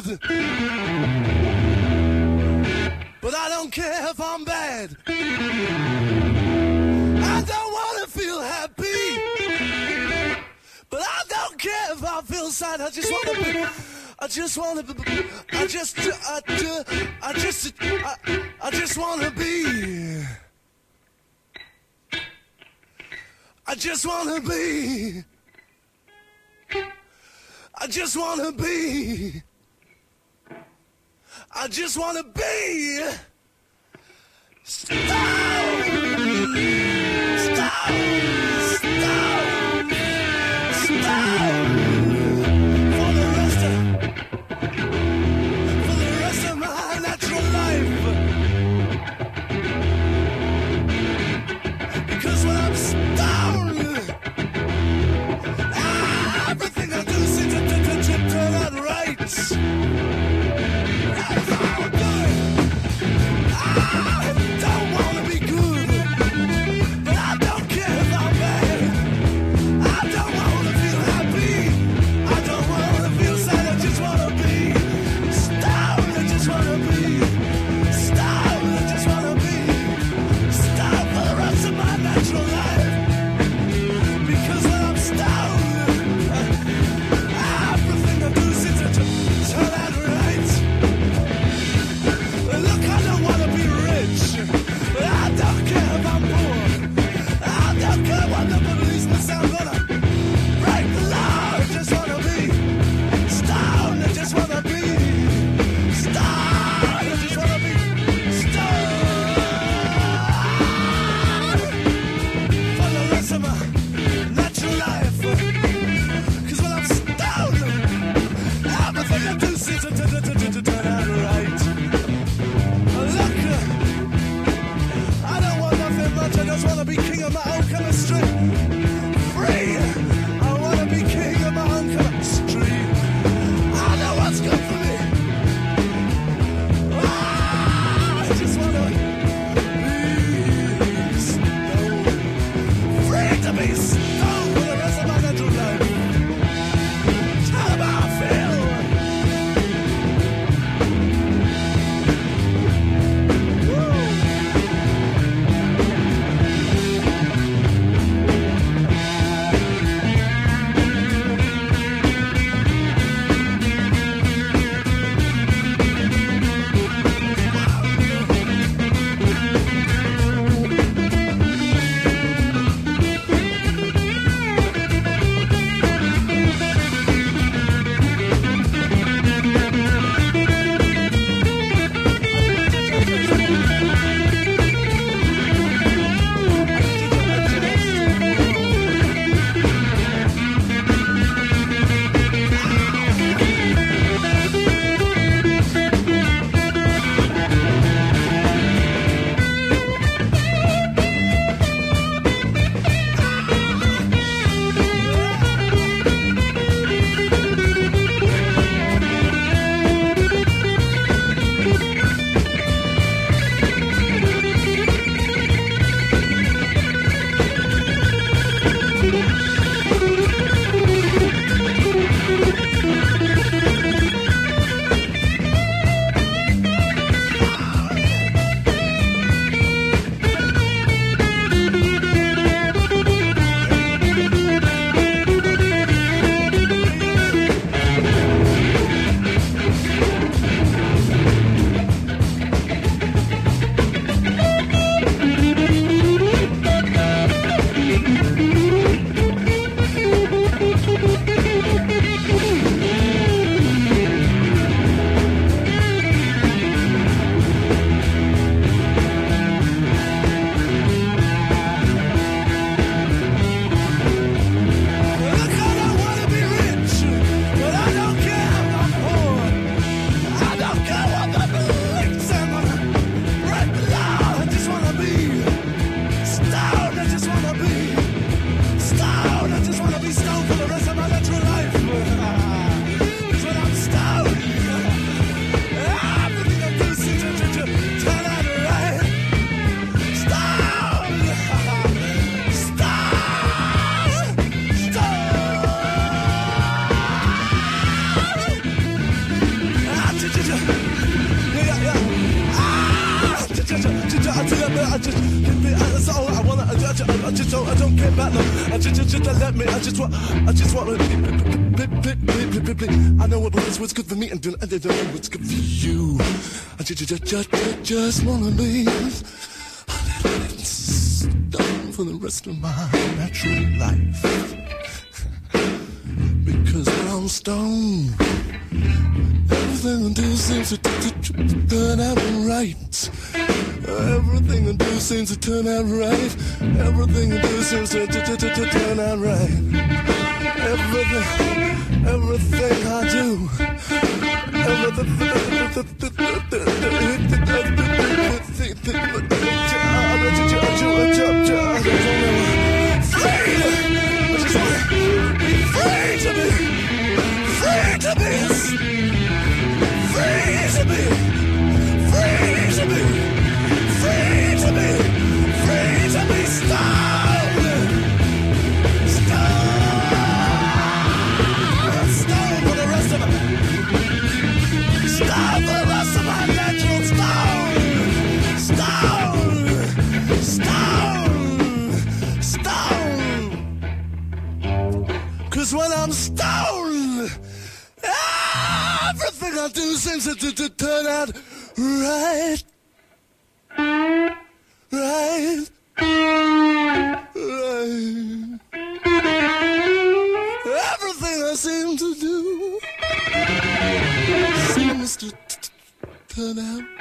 But I don't care if I'm bad. I don't want to feel happy. But I don't care if I feel sad. I just want to be. I just want to. I just want to be. I just want to be. I just want to be. I just want to be. Stop! Stop! Stop! Stop! For the rest of my natural life. Because when I'm stoned, everything I do seems to turn out right. That's how I do it. I don't want to be good, but I don't care if I'm bad. I don't want to feel happy. I don't want to feel sad. I just want to be stoned. I just want to be stoned. I just want to be stoned for the rest of my natural life. Because when I'm stoned, everything I do seems to turn out right. Look, I don't want to be rich, but I don't care if I'm poor. I don't care what the policeman says. I'm gonna break the law. I just want to be stoned. I just want to be stoned. I just want to be stoned for the rest of my natural life. 'Cause when I'm stoned, everything I do seems to turn out right. Look, I don't want nothing much. I just want to be king of my own chemistry. Free. I want to be king of my own chemistry. I know what's good for me. I just want to be stoned. Free to be stoned for the rest of my natural life. Tell them how I feel. just that's all I wanna. I don't care about no. I just let me. I just want I know what's good for me and I don't know what's good for you. I just wanna be a little stoned for the rest of my natural life. Because when I'm stoned, everything I do seems to turn out right. Everything I do seems to turn out right. Everything I do seems to turn out right. Everything I do. Cause when I'm stoned, everything I do seems to turn out right. Right. Right. Everything I seem to do seems to turn out